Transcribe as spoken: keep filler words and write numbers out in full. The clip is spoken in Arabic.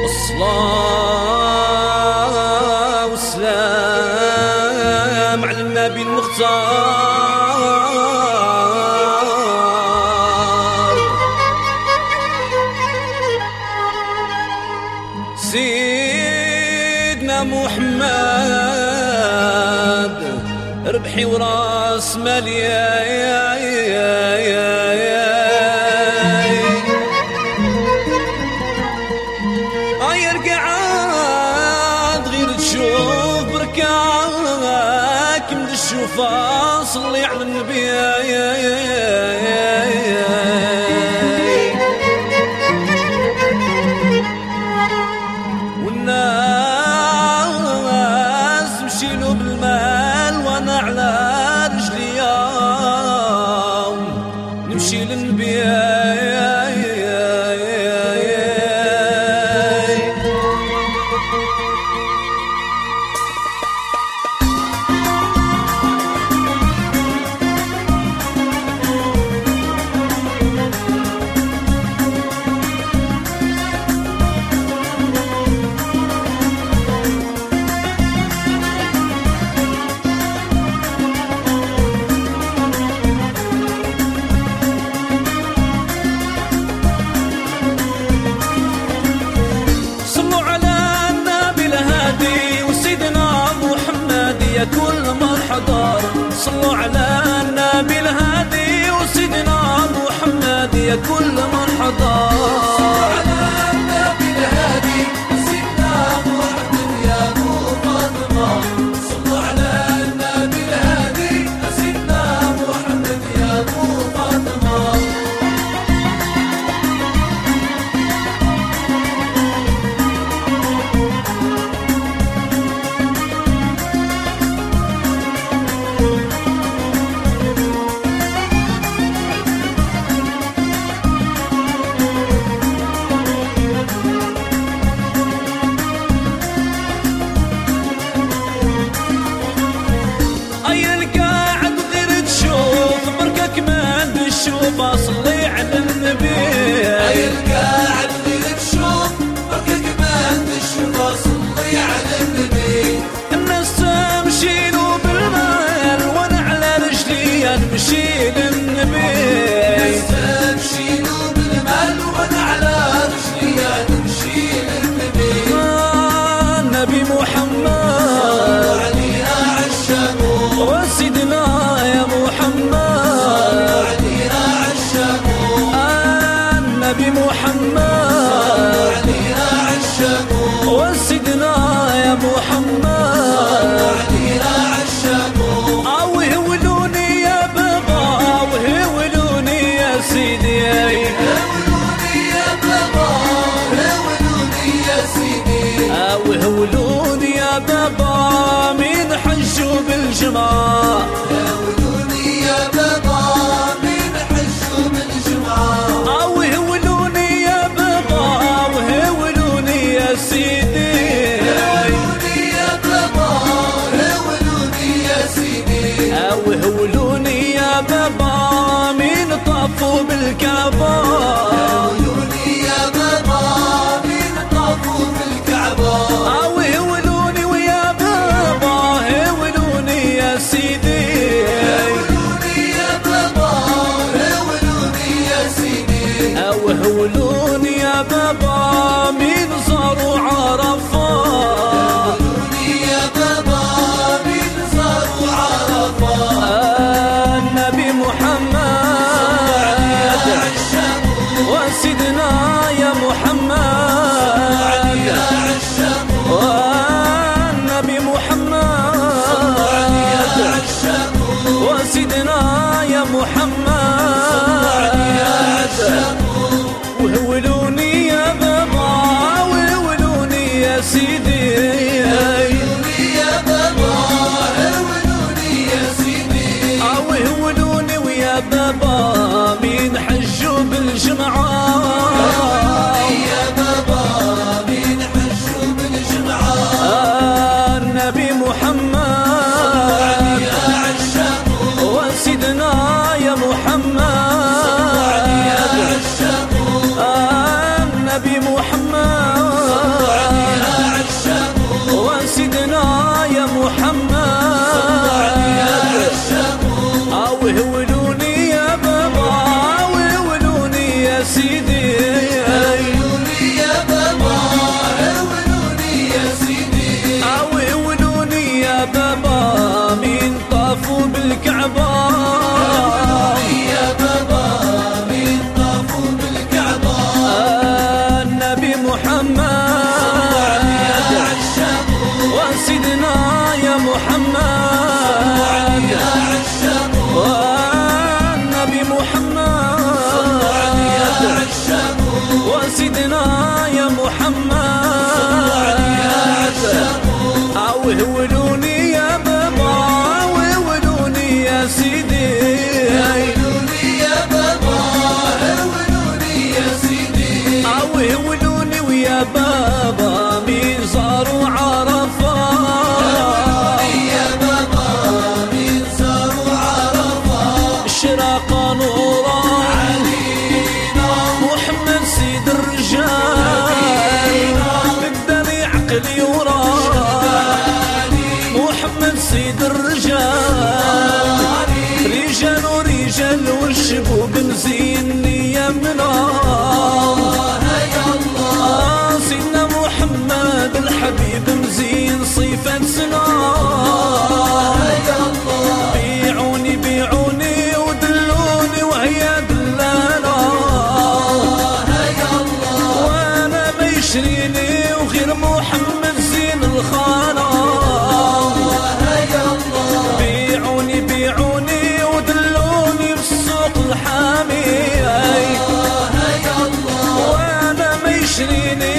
الصلاة والسلام على النبي المختار سيدنا محمد ربحي وراس مالي يا يا يا يا يا شوفا صلي على النبي يا يا يا يا يا والناس مشيلو بالمال وانا على رجلي نمشي للنبي يا يا يا يا كل من حضر صلوا على النبي الهادي وسيدنا محمد يا كل من حضر صلوا على النبي الهادي وسيدنا محمد يا ابو فاطمه صلوا على النبي الهادي وسيدنا محمد يا ابو فاطمه صلي على النبي اي القاعد غير تشوف بركك ما تشوف صلي على النبي الناس تمشيلو بالمال وانا على رجلي نمشي للنبي الناس تمشيلو بالمال وانا على رجلي نمشي للنبي آه النبي محمد صلوا عليه عشاقه وسيدنا يا محمد صلوا عليه النبي محمد صلوا عليه عشاقه وسيدنا يا محمد صلوا عليه عشاقه اوهولوني يا بابا اوهولوني يا سيدي اوهولوني يا بابا اوهولوني يا سيدي اوهولوني يا بابا من حجوا بالجماعة اوهولوني يا بابا من حجوا بالجماعة اوهولوني يا بابا اوهولوني يا سيدي اوهولوني يا بابا اوهولوني يا سيدي اوهولوني يا بابا من طافوا بالكعبة اوهولوني يا بابا من طافوا بالكعبة اوهولوني ويا بابا اوهولوني يا سيدي اوهولوني يا بابا اوهولوني يا سيدي اوهولوني يا بابا من زاروا عرفة اوهولوني يا بابا من زاروا عرفة النبي محمد وسيدنا يا محمد والنبي محمد وسيدنا يا محمد وهولوني يا بابا وسيدنا يا محمد وهولوني يا بابا وهولوني يا سيدي وهولوني يا بابا وهولوني يا سيدي وهولوني ويا بابا ميزار وعرفة وهولوني يا بابا ميزار وعرفة اشراق نورا علينا محمد سيد الرجال بدني عقلي ورا محمد سيد الرجال رجال ورجال والشبوب نزين يمنا يا الله سيدنا محمد الحبيب مزين صفة سنا يا الله بيعوني بيعوني ودلوني وهي دلالة يا الله وانا ما يشريني وغير محمد زين الخانة يا الله بيعوني بيعوني ودلوني بالسوق الحامي يا الله وانا ما يشريني